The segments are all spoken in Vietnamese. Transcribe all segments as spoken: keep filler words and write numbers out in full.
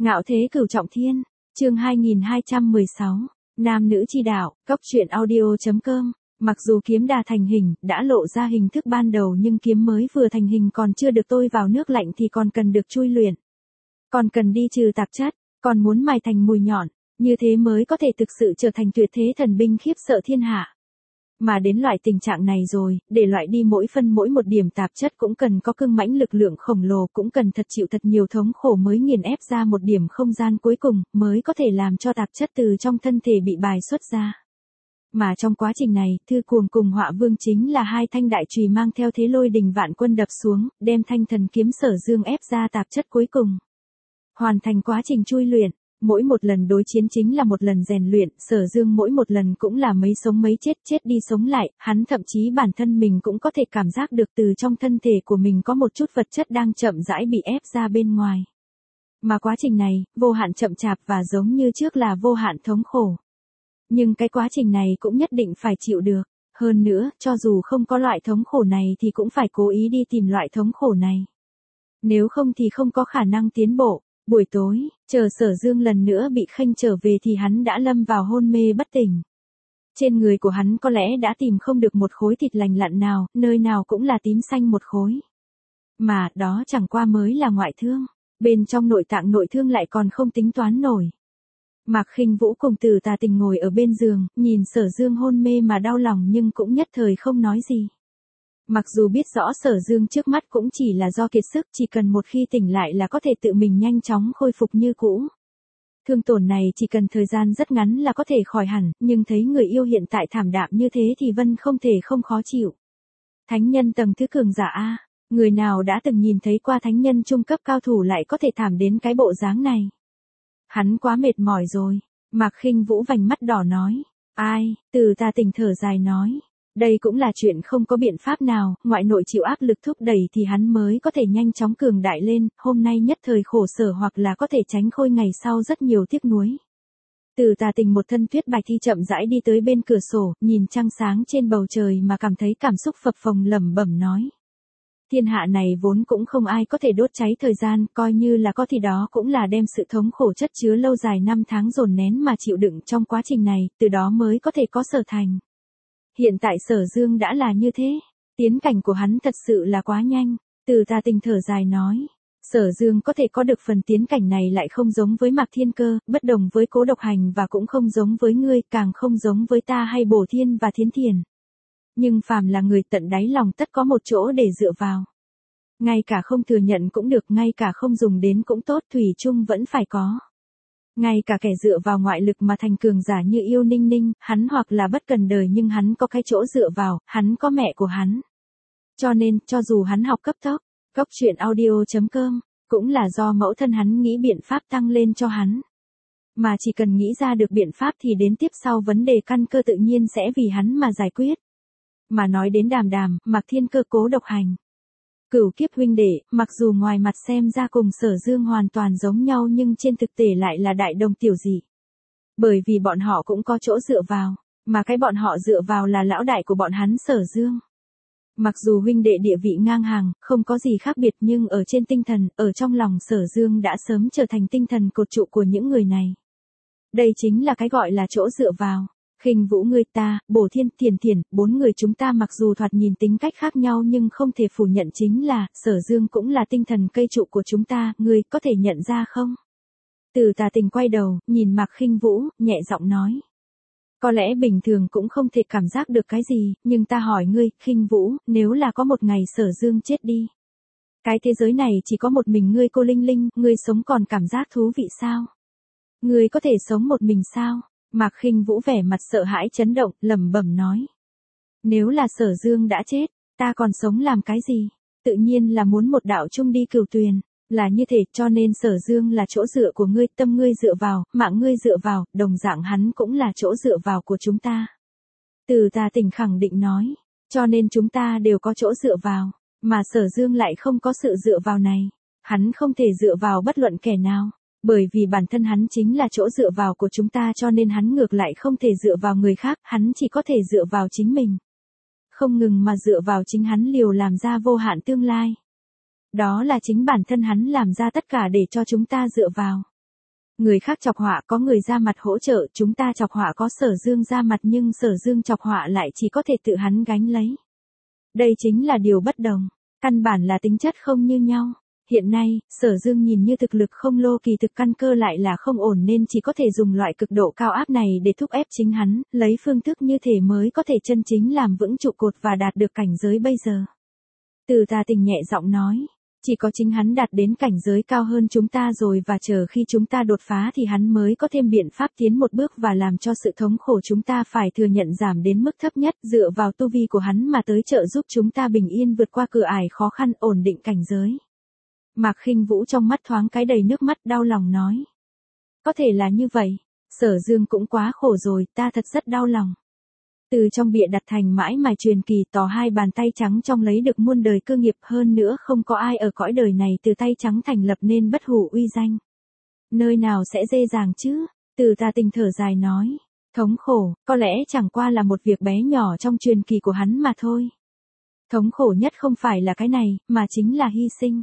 Ngạo thế cửu trọng thiên, chương hai nghìn hai trăm mười sáu, nam nữ chi đạo, cốc truyện audio.com. Mặc dù kiếm đà thành hình, đã lộ ra hình thức ban đầu nhưng kiếm mới vừa thành hình còn chưa được tôi vào nước lạnh thì còn cần được chui luyện. Còn cần đi trừ tạp chất, còn muốn mài thành mùi nhọn, như thế mới có thể thực sự trở thành tuyệt thế thần binh khiếp sợ thiên hạ. Mà đến loại tình trạng này rồi, để loại đi mỗi phân mỗi một điểm tạp chất cũng cần có cưng mãnh lực lượng khổng lồ, cũng cần thật chịu thật nhiều thống khổ mới nghiền ép ra một điểm không gian cuối cùng, mới có thể làm cho tạp chất từ trong thân thể bị bài xuất ra. Mà trong quá trình này, Thư Cuồng cùng Họa Vương chính là hai thanh đại chùy mang theo thế lôi đình vạn quân đập xuống, đem thanh thần kiếm Sở Dương ép ra tạp chất cuối cùng. Hoàn thành quá trình chui luyện. Mỗi một lần đối chiến chính là một lần rèn luyện, Sở Dương mỗi một lần cũng là mấy sống mấy chết, chết đi sống lại, hắn thậm chí bản thân mình cũng có thể cảm giác được từ trong thân thể của mình có một chút vật chất đang chậm rãi bị ép ra bên ngoài. Mà quá trình này, vô hạn chậm chạp và giống như trước là vô hạn thống khổ. Nhưng cái quá trình này cũng nhất định phải chịu được, hơn nữa, cho dù không có loại thống khổ này thì cũng phải cố ý đi tìm loại thống khổ này. Nếu không thì không có khả năng tiến bộ. Buổi tối, chờ Sở Dương lần nữa bị khênh trở về thì hắn đã lâm vào hôn mê bất tỉnh. Trên người của hắn có lẽ đã tìm không được một khối thịt lành lặn nào, nơi nào cũng là tím xanh một khối. Mà, đó chẳng qua mới là ngoại thương, bên trong nội tạng nội thương lại còn không tính toán nổi. Mạc Khinh Vũ cùng Từ Tà Tình ngồi ở bên giường, nhìn Sở Dương hôn mê mà đau lòng nhưng cũng nhất thời không nói gì. Mặc dù biết rõ Sở Dương trước mắt cũng chỉ là do kiệt sức, chỉ cần một khi tỉnh lại là có thể tự mình nhanh chóng khôi phục như cũ. Thương tổn này chỉ cần thời gian rất ngắn là có thể khỏi hẳn, nhưng thấy người yêu hiện tại thảm đạm như thế thì Vân không thể không khó chịu. Thánh nhân tầng thứ cường giả A, người nào đã từng nhìn thấy qua thánh nhân trung cấp cao thủ lại có thể thảm đến cái bộ dáng này. Hắn quá mệt mỏi rồi, Mạc Khinh Vũ vành mắt đỏ nói. Ai, Từ Tà Tình thở dài nói. Đây cũng là chuyện không có biện pháp nào, ngoại nội chịu áp lực thúc đẩy thì hắn mới có thể nhanh chóng cường đại lên, hôm nay nhất thời khổ sở hoặc là có thể tránh khôi ngày sau rất nhiều tiếc nuối. Từ Tà Tình một thân tuyết bạch thi chậm rãi đi tới bên cửa sổ, nhìn trăng sáng trên bầu trời mà cảm thấy cảm xúc phập phồng lẩm bẩm nói. Thiên hạ này vốn cũng không ai có thể đốt cháy thời gian, coi như là có thì đó cũng là đem sự thống khổ chất chứa lâu dài năm tháng dồn nén mà chịu đựng trong quá trình này, từ đó mới có thể có sở thành. Hiện tại Sở Dương đã là như thế, tiến cảnh của hắn thật sự là quá nhanh. Từ Tà Tình thở dài nói, Sở Dương có thể có được phần tiến cảnh này lại không giống với Mạc Thiên Cơ, bất đồng với Cố Độc Hành và cũng không giống với ngươi, càng không giống với ta hay Bổ Thiên và Thiến Thiền. Nhưng phàm là người tận đáy lòng tất có một chỗ để dựa vào. Ngay cả không thừa nhận cũng được, ngay cả không dùng đến cũng tốt, thủy chung vẫn phải có. Ngay cả kẻ dựa vào ngoại lực mà thành cường giả như Yêu Ninh Ninh, hắn hoặc là bất cần đời nhưng hắn có cái chỗ dựa vào, hắn có mẹ của hắn. Cho nên, cho dù hắn học cấp tốc, cốc truyện audio.com, cũng là do mẫu thân hắn nghĩ biện pháp tăng lên cho hắn. Mà chỉ cần nghĩ ra được biện pháp thì đến tiếp sau vấn đề căn cơ tự nhiên sẽ vì hắn mà giải quyết. Mà nói đến Đàm Đàm, Mạc Thiên Cơ, Cố Độc Hành. Cửu kiếp huynh đệ, mặc dù ngoài mặt xem ra cùng Sở Dương hoàn toàn giống nhau nhưng trên thực tế lại là đại đồng tiểu dị. Bởi vì bọn họ cũng có chỗ dựa vào, mà cái bọn họ dựa vào là lão đại của bọn hắn Sở Dương. Mặc dù huynh đệ địa vị ngang hàng, không có gì khác biệt nhưng ở trên tinh thần, ở trong lòng Sở Dương đã sớm trở thành tinh thần cột trụ của những người này. Đây chính là cái gọi là chỗ dựa vào. Khinh Vũ ngươi ta, Bổ Thiên, Thiền Thiền, bốn người chúng ta mặc dù thoạt nhìn tính cách khác nhau nhưng không thể phủ nhận chính là, Sở Dương cũng là tinh thần cây trụ của chúng ta, ngươi có thể nhận ra không? Từ Tà Tình quay đầu, nhìn Mạc Khinh Vũ, nhẹ giọng nói. Có lẽ bình thường cũng không thể cảm giác được cái gì, nhưng ta hỏi ngươi, Khinh Vũ, nếu là có một ngày Sở Dương chết đi. Cái thế giới này chỉ có một mình ngươi cô Linh Linh, ngươi sống còn cảm giác thú vị sao? Ngươi có thể sống một mình sao? Mạc Khinh Vũ vẻ mặt sợ hãi chấn động, lẩm bẩm nói. Nếu là Sở Dương đã chết, ta còn sống làm cái gì? Tự nhiên là muốn một đạo chung đi cửu tuyền, là như thế cho nên Sở Dương là chỗ dựa của ngươi, tâm ngươi dựa vào, mạng ngươi dựa vào, đồng dạng hắn cũng là chỗ dựa vào của chúng ta. Từ Tà Tình khẳng định nói, cho nên chúng ta đều có chỗ dựa vào, mà Sở Dương lại không có sự dựa vào này, hắn không thể dựa vào bất luận kẻ nào. Bởi vì bản thân hắn chính là chỗ dựa vào của chúng ta cho nên hắn ngược lại không thể dựa vào người khác, hắn chỉ có thể dựa vào chính mình. Không ngừng mà dựa vào chính hắn liều làm ra vô hạn tương lai. Đó là chính bản thân hắn làm ra tất cả để cho chúng ta dựa vào. Người khác chọc họa có người ra mặt hỗ trợ, chúng ta chọc họa có Sở Dương ra mặt nhưng Sở Dương chọc họa lại chỉ có thể tự hắn gánh lấy. Đây chính là điều bất đồng, căn bản là tính chất không như nhau. Hiện nay, Sở Dương nhìn như thực lực không lô kỳ thực căn cơ lại là không ổn nên chỉ có thể dùng loại cực độ cao áp này để thúc ép chính hắn, lấy phương thức như thể mới có thể chân chính làm vững trụ cột và đạt được cảnh giới bây giờ. Từ Tà Tình nhẹ giọng nói, chỉ có chính hắn đạt đến cảnh giới cao hơn chúng ta rồi và chờ khi chúng ta đột phá thì hắn mới có thêm biện pháp tiến một bước và làm cho sự thống khổ chúng ta phải thừa nhận giảm đến mức thấp nhất, dựa vào tu vi của hắn mà tới trợ giúp chúng ta bình yên vượt qua cửa ải khó khăn, ổn định cảnh giới. Mạc Khinh Vũ trong mắt thoáng cái đầy nước mắt đau lòng nói. Có thể là như vậy, Sở Dương cũng quá khổ rồi, ta thật rất đau lòng. Từ trong bịa đặt thành mãi mài truyền kỳ tỏ hai bàn tay trắng trong lấy được muôn đời cơ nghiệp, hơn nữa không có ai ở cõi đời này từ tay trắng thành lập nên bất hủ uy danh. Nơi nào sẽ dễ dàng chứ? Từ Tà Tình thở dài nói. Thống khổ, có lẽ chẳng qua là một việc bé nhỏ trong truyền kỳ của hắn mà thôi. Thống khổ nhất không phải là cái này, mà chính là hy sinh.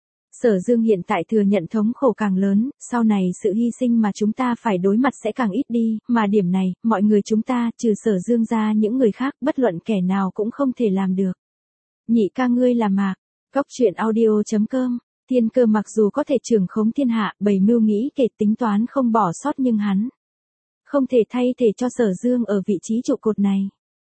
Sở Dương hiện tại thừa nhận thống khổ càng lớn, sau này sự hy sinh mà chúng ta phải đối mặt sẽ càng ít đi, mà điểm này, mọi người chúng ta, trừ Sở Dương ra những người khác, bất luận kẻ nào cũng không thể làm được. Nhị ca ngươi là Mạc, Cốc Truyện Audio chấm com, Thiên Cơ mặc dù có thể trưởng khống thiên hạ, bày mưu nghĩ kể tính toán không bỏ sót nhưng hắn không thể thay thể cho Sở Dương ở vị trí trụ cột này.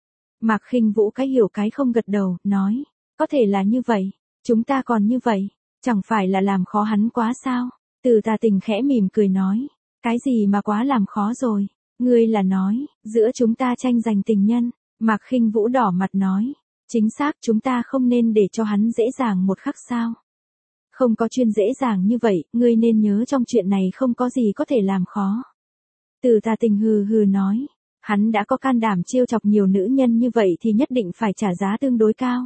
Mạc Khinh Vũ cái hiểu cái không gật đầu, nói, có thể là như vậy, chúng ta còn như vậy. Chẳng phải là làm khó hắn quá sao? Từ Tà Tình khẽ mỉm cười nói. Cái gì mà quá làm khó rồi? Ngươi là nói, giữa chúng ta tranh giành tình nhân. Mạc Khinh Vũ đỏ mặt nói. Chính xác, chúng ta không nên để cho hắn dễ dàng một khắc sao? Không có chuyện dễ dàng như vậy, ngươi nên nhớ trong chuyện này không có gì có thể làm khó. Từ Tà Tình hừ hừ nói. Hắn đã có can đảm trêu chọc nhiều nữ nhân như vậy thì nhất định phải trả giá tương đối cao.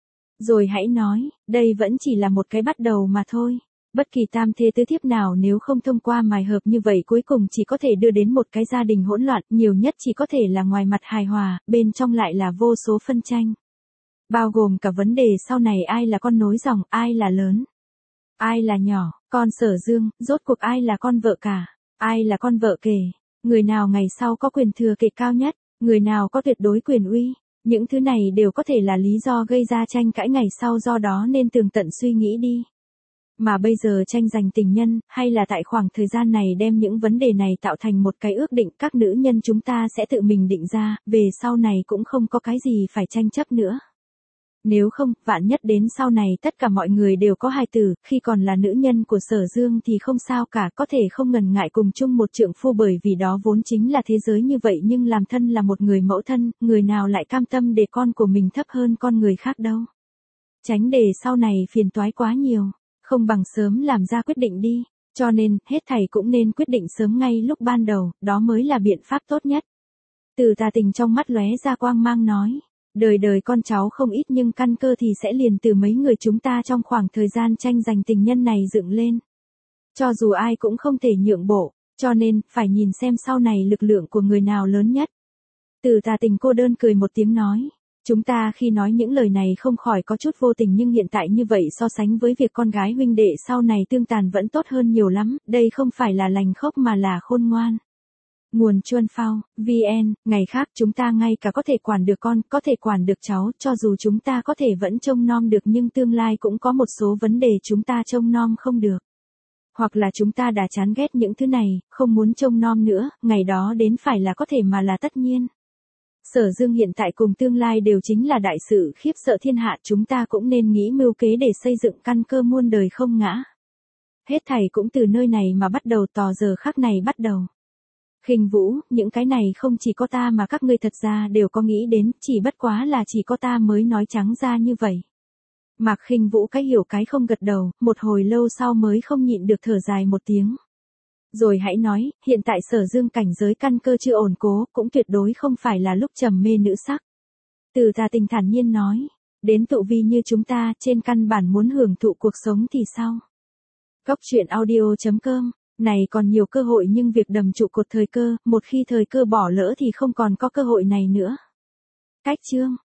Rồi hãy nói, đây vẫn chỉ là một cái bắt đầu mà thôi. Bất kỳ tam thế tứ thiếp nào nếu không thông qua mài hợp như vậy cuối cùng chỉ có thể đưa đến một cái gia đình hỗn loạn, nhiều nhất chỉ có thể là ngoài mặt hài hòa, bên trong lại là vô số phân tranh. Bao gồm cả vấn đề sau này ai là con nối dòng, ai là lớn, ai là nhỏ, con Sở Dương, rốt cuộc ai là con vợ cả, ai là con vợ kể, người nào ngày sau có quyền thừa kế cao nhất, người nào có tuyệt đối quyền uy. Những thứ này đều có thể là lý do gây ra tranh cãi ngày sau, do đó nên tường tận suy nghĩ đi. Mà bây giờ tranh giành tình nhân, hay là tại khoảng thời gian này đem những vấn đề này tạo thành một cái ước định các nữ nhân chúng ta sẽ tự mình định ra, về sau này cũng không có cái gì phải tranh chấp nữa. Nếu không, vạn nhất đến sau này tất cả mọi người đều có hài tử, khi còn là nữ nhân của Sở Dương thì không sao cả, có thể không ngần ngại cùng chung một trượng phu bởi vì đó vốn chính là thế giới như vậy, nhưng làm thân là một người mẫu thân, người nào lại cam tâm để con của mình thấp hơn con người khác đâu. Tránh để sau này phiền toái quá nhiều, không bằng sớm làm ra quyết định đi, cho nên, hết thảy cũng nên quyết định sớm ngay lúc ban đầu, đó mới là biện pháp tốt nhất. Từ Tà Tình trong mắt lóe ra quang mang nói. Đời đời con cháu không ít nhưng căn cơ thì sẽ liền từ mấy người chúng ta trong khoảng thời gian tranh giành tình nhân này dựng lên. Cho dù ai cũng không thể nhượng bộ, cho nên, phải nhìn xem sau này lực lượng của người nào lớn nhất. Từ Tà Tình cô đơn cười một tiếng nói. Chúng ta khi nói những lời này không khỏi có chút vô tình nhưng hiện tại như vậy so sánh với việc con gái huynh đệ sau này tương tàn vẫn tốt hơn nhiều lắm, đây không phải là lành khóc mà là khôn ngoan. Nguồn Chuân Phao, vn, ngày khác chúng ta ngay cả có thể quản được con, có thể quản được cháu, cho dù chúng ta có thể vẫn trông nom được nhưng tương lai cũng có một số vấn đề chúng ta trông nom không được. Hoặc là chúng ta đã chán ghét những thứ này, không muốn trông nom nữa, ngày đó đến phải là có thể mà là tất nhiên. Sở Dương hiện tại cùng tương lai đều chính là đại sự khiếp sợ thiên hạ, chúng ta cũng nên nghĩ mưu kế để xây dựng căn cơ muôn đời không ngã. Hết thảy cũng từ nơi này mà bắt đầu, tò giờ khắc này bắt đầu. Khinh Vũ, những cái này không chỉ có ta mà các ngươi thật ra đều có nghĩ đến, chỉ bất quá là chỉ có ta mới nói trắng ra như vậy. Mạc Khinh Vũ cái hiểu cái không gật đầu, một hồi lâu sau mới không nhịn được thở dài một tiếng. Rồi hãy nói, hiện tại Sở Dương cảnh giới căn cơ chưa ổn cố, cũng tuyệt đối không phải là lúc trầm mê nữ sắc. Từ Tà Tình thản nhiên nói, đến tụ vi như chúng ta, trên căn bản muốn hưởng thụ cuộc sống thì sao? Cốc Truyện Audio chấm com, này còn nhiều cơ hội nhưng việc đầm trụ cột thời cơ, một khi thời cơ bỏ lỡ thì không còn có cơ hội này nữa. Cách chương